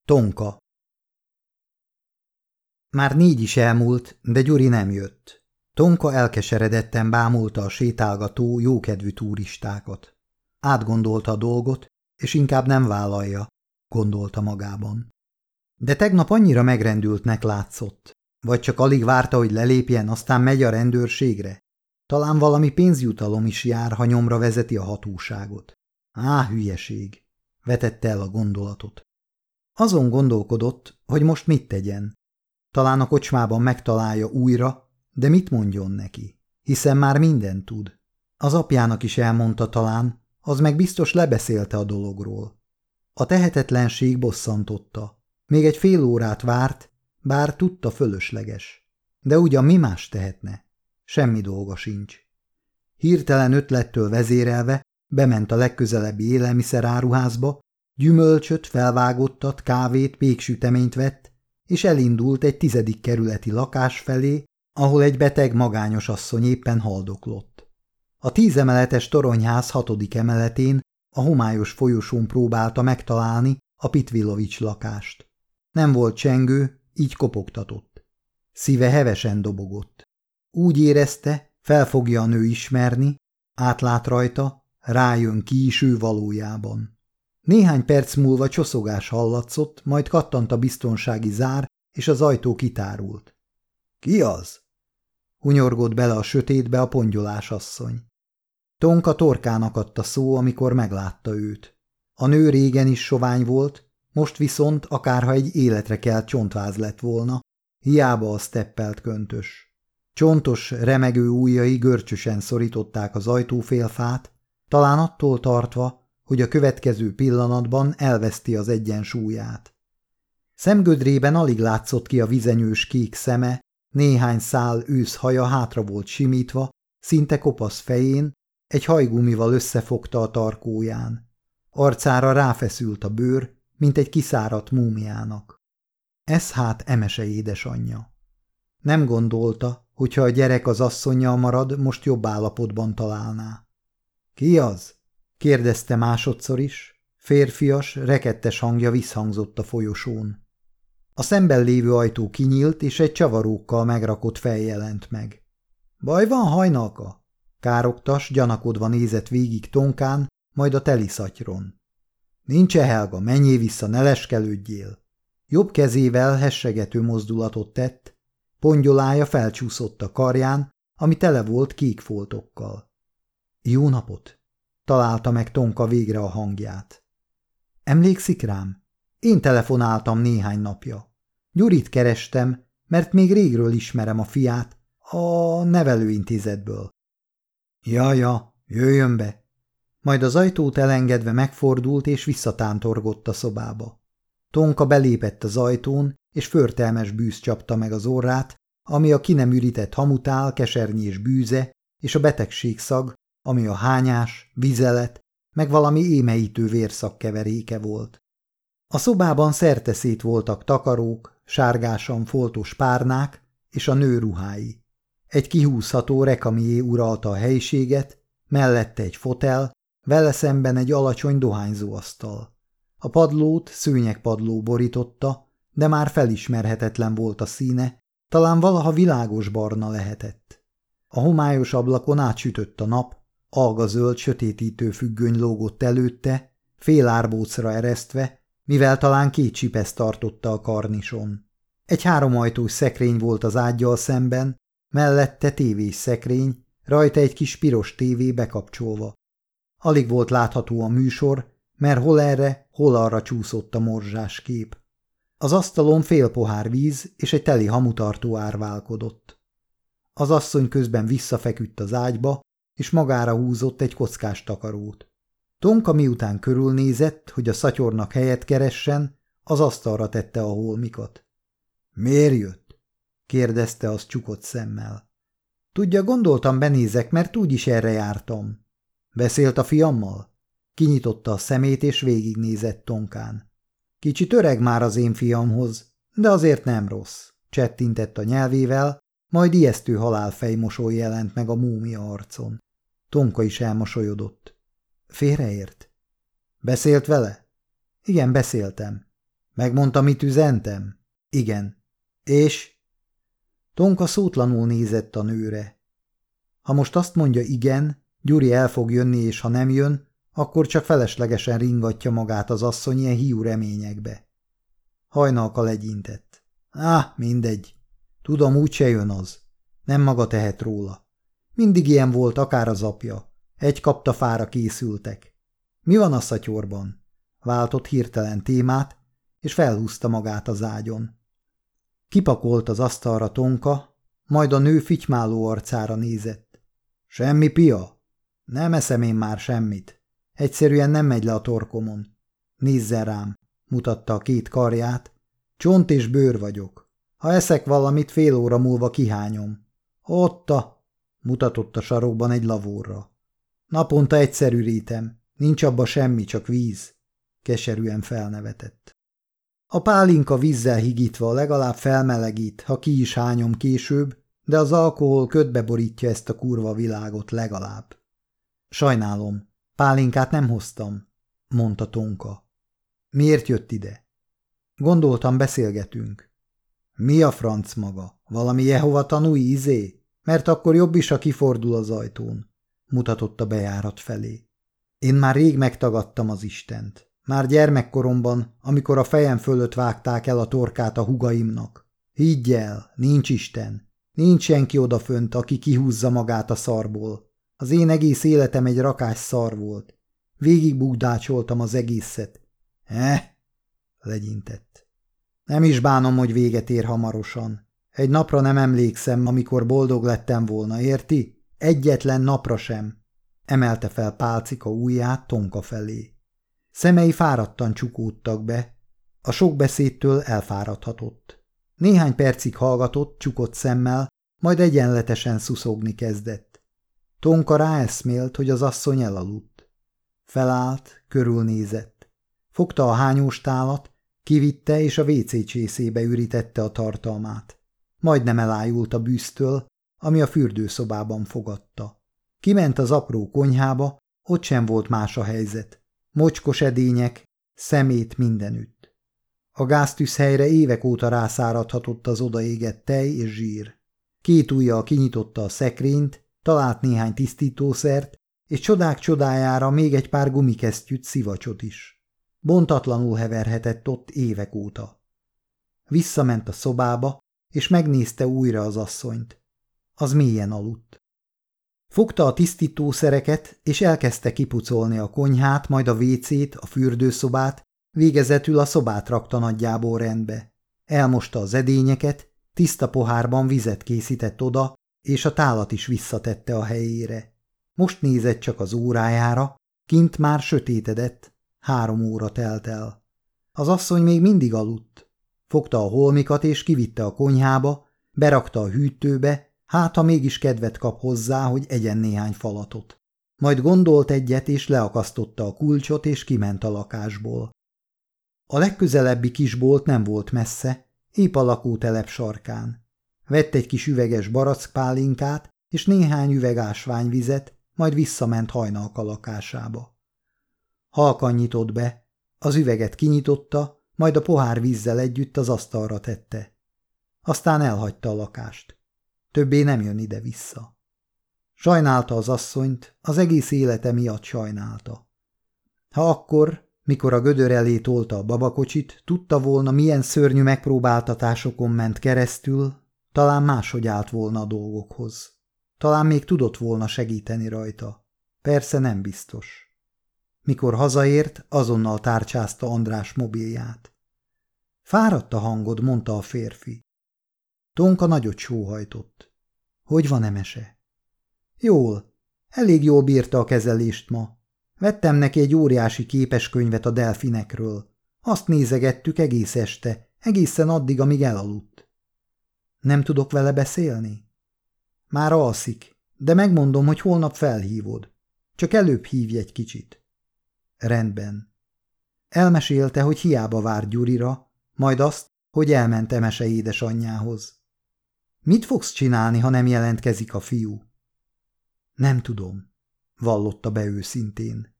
Tonka. Már 4 is elmúlt, de Gyuri nem jött. Tonka elkeseredetten bámulta a sétálgató, jókedvű turistákat. Átgondolta a dolgot, és inkább nem vállalja, gondolta magában. De tegnap annyira megrendültnek látszott. Vagy csak alig várta, hogy lelépjen, aztán megy a rendőrségre? Talán valami pénzjutalom is jár, ha nyomra vezeti a hatóságot. Hülyeség, vetette el a gondolatot. Azon gondolkodott, hogy most mit tegyen. Talán a kocsmában megtalálja újra, de mit mondjon neki? Hiszen már mindent tud. Az apjának is elmondta talán, az meg biztos lebeszélte a dologról. A tehetetlenség bosszantotta. Még egy fél órát várt, bár tudta fölösleges. De ugyan mi más tehetne? Semmi dolga sincs. Hirtelen ötlettől vezérelve bement a legközelebbi élelmiszeráruházba, gyümölcsöt, felvágottat, kávét, péksüteményt vett, és elindult egy 10. kerületi lakás felé, ahol egy beteg, magányos asszony éppen haldoklott. A 10 emeletes toronyház 6. emeletén a homályos folyosón próbálta megtalálni a Pitvilovics lakást. Nem volt csengő, így kopogtatott. Szíve hevesen dobogott. Úgy érezte, fel fogja a nő ismerni, átlát rajta, rájön ki is ő valójában. Néhány perc múlva csoszogás hallatszott, majd kattant a biztonsági zár, és az ajtó kitárult. – Ki az? – hunyorgott bele a sötétbe a pongyolás asszony. Tonka torkának adta szó, amikor meglátta őt. A nő régen is sovány volt, most viszont akárha egy életre kelt csontváz lett volna, hiába a steppelt köntös. Csontos, remegő ujjai görcsösen szorították az ajtófélfát, talán attól tartva, hogy a következő pillanatban elveszti az egyensúlyát. Szemgödrében alig látszott ki a vizenyős kék szeme, néhány szál őszhaja hátra volt simítva, szinte kopasz fején, egy hajgumival összefogta a tarkóján. Arcára ráfeszült a bőr, mint egy kiszáradt múmiának. Ez hát Emese édesanyja. Nem gondolta, hogyha a gyerek az asszonnyal marad, most jobb állapotban találná. – Ki az? – kérdezte másodszor is. Férfias, rekettes hangja visszhangzott a folyosón. A szemben lévő ajtó kinyílt, és egy csavarókkal megrakott fej jelent meg. – Baj van, Hajnalka? – károgtas, gyanakodva nézett végig Tonkán, majd a teliszattyron. – Nincs-e, Helga, menjél vissza, ne leskelődjél! Jobb kezével hessegető mozdulatot tett, pongyolája felcsúszott a karján, ami tele volt kék foltokkal. – Jó napot! – találta meg Tonka végre a hangját. – Emlékszik rám? Én telefonáltam néhány napja. Gyurit kerestem, mert még régről ismerem a fiát, a nevelőintézetből. – Ja, jöjjön be! Majd az ajtót elengedve megfordult és visszatántorgott a szobába. Tonka belépett az ajtón, és förtelmes bűz csapta meg az orrát, ami a ki nem ürített hamutál, kesernyés bűze, és a betegségszag, ami a hányás, vizelet, meg valami émeítő vérszak keveréke volt. A szobában szerteszét voltak takarók, sárgásan foltos párnák és a nő ruhái. Egy kihúzható rekamié uralta a helyiséget, mellette egy fotel, vele szemben egy alacsony dohányzóasztal. A padlót szőnyegpadló borította, de már felismerhetetlen volt a színe, talán valaha világos barna lehetett. A homályos ablakon átsütött a nap, algazöld sötétítő függöny lógott előtte, fél árbócra eresztve, mivel talán 2 csipesz tartotta a karnison. Egy 3 ajtós szekrény volt az ággyal szemben, mellette tévés szekrény, rajta egy kis piros tévé bekapcsolva. Alig volt látható a műsor, mert hol erre, hol arra csúszott a morzsás kép. Az asztalon fél pohár víz és egy teli hamutartó árválkodott. Az asszony közben visszafeküdt az ágyba, és magára húzott egy kockás takarót. Tonka miután körülnézett, hogy a szatyornak helyet keressen, az asztalra tette a holmikat. – Miért jött? – kérdezte az csukott szemmel. – Tudja, gondoltam benézek, mert úgyis erre jártam. – Beszélt a fiammal? Kinyitotta a szemét, és végignézett Tonkán. – Kicsit öreg már az én fiamhoz, de azért nem rossz, csettintett a nyelvével, majd ijesztő halálfejmosoly jelent meg a múmia arcon. Tonka is elmosolyodott. – Félreért? – Beszélt vele? – Igen, beszéltem. – Megmondta, mit üzentem? Igen. És? Tonka szótlanul nézett a nőre. Ha most azt mondja igen, Gyuri el fog jönni, és ha nem jön, akkor csak feleslegesen ringatja magát az asszony ilyen hiú reményekbe. Hajnalka legyintett. Mindegy. Tudom, úgyse jön az. Nem maga tehet róla. Mindig ilyen volt, akár az apja. Egy kaptafára készültek. Mi van a szatyorban? Váltott hirtelen témát, és felhúzta magát az ágyon. Kipakolt az asztalra Tonka, majd a nő fitymáló arcára nézett. Semmi, pia? Nem eszem én már semmit. Egyszerűen nem megy le a torkomon. Nézzen rám, mutatta a két karját. Csont és bőr vagyok. Ha eszek valamit, fél óra múlva kihányom. Mutatott a sarokban egy lavórra. Naponta egyszer ürítem. Nincs abba semmi, csak víz. Keserűen felnevetett. A pálinka vízzel higítva legalább felmelegít, ha ki is hányom később, de az alkohol ködbe borítja ezt a kurva világot legalább. Sajnálom, pálinkát nem hoztam, mondta Tonka. Miért jött ide? Gondoltam, beszélgetünk. Mi a franc maga? Valami Jehova tanúi izé? Mert akkor jobb is, ha kifordul az ajtón, mutatott a bejárat felé. Én már rég megtagadtam az Istent. Már gyermekkoromban, amikor a fejem fölött vágták el a torkát a húgaimnak. Higgy el, nincs Isten. Nincs senki odafönt, aki kihúzza magát a szarból. Az én egész életem egy rakás szar volt. Végig bugdácsoltam az egészet. Legyintett. Nem is bánom, hogy véget ér hamarosan. Egy napra nem emlékszem, amikor boldog lettem volna, érti? Egyetlen napra sem. Emelte fel pálcika ujját Tonka felé. Szemei fáradtan csukódtak be, a sok beszédtől elfáradhatott. Néhány percig hallgatott, csukott szemmel, majd egyenletesen szuszogni kezdett. Tonka ráeszmélt, hogy az asszony elaludt. Felállt, körülnézett. Fogta a hányóstálat, kivitte és a WC csészébe ürítette a tartalmát. Majdnem elájult a bűztől, ami a fürdőszobában fogadta. Kiment az apró konyhába, ott sem volt más a helyzet. Mocskos edények, szemét mindenütt. A gáztűzhelyre évek óta rászáradhatott az odaégett tej és zsír. Két ujjal kinyitotta a szekrényt, talált néhány tisztítószert, és csodák csodájára még egy pár gumikesztyűt, szivacsot is. Bontatlanul heverhetett ott évek óta. Visszament a szobába, és megnézte újra az asszonyt. Az mélyen aludt. Fogta a tisztítószereket, és elkezdte kipucolni a konyhát, majd a vécét, a fürdőszobát, végezetül a szobát rakta nagyjából rendbe. Elmosta az edényeket, tiszta pohárban vizet készített oda, és a tálat is visszatette a helyére. Most nézett csak az órájára, kint már sötétedett, 3 óra telt el. Az asszony még mindig aludt. Fogta a holmikat és kivitte a konyhába, berakta a hűtőbe, hát ha mégis kedvet kap hozzá, hogy egyen néhány falatot. Majd gondolt egyet, és leakasztotta a kulcsot, és kiment a lakásból. A legközelebbi kisbolt nem volt messze, épp a lakótelep sarkán. Vett egy kis üveges barackpálinkát, és néhány üveg ásványvizet, majd visszament Hajnalka lakásába. Halkan nyitott be, az üveget kinyitotta, majd a pohár vízzel együtt az asztalra tette. Aztán elhagyta a lakást. Többé nem jön ide-vissza. Sajnálta az asszonyt, az egész élete miatt sajnálta. Ha akkor, mikor a gödör elé tolta a babakocsit, tudta volna, milyen szörnyű megpróbáltatásokon ment keresztül, talán máshogy állt volna a dolgokhoz. Talán még tudott volna segíteni rajta. Persze nem biztos. Mikor hazaért, azonnal tárcsázta András mobilját. Fáradt a hangod, mondta a férfi. Tonka nagyot sóhajtott. Hogy van Emese? Jól. Elég jól bírta a kezelést ma. Vettem neki egy óriási képeskönyvet a delfinekről. Azt nézegettük egész este, egészen addig, amíg elaludt. Nem tudok vele beszélni? Már alszik, de megmondom, hogy holnap felhívod. Csak előbb hívj egy kicsit. Rendben. Elmesélte, hogy hiába vár Gyurira, majd azt, hogy elment Emese édesanyjához. Mit fogsz csinálni, ha nem jelentkezik a fiú? Nem tudom, vallotta be őszintén.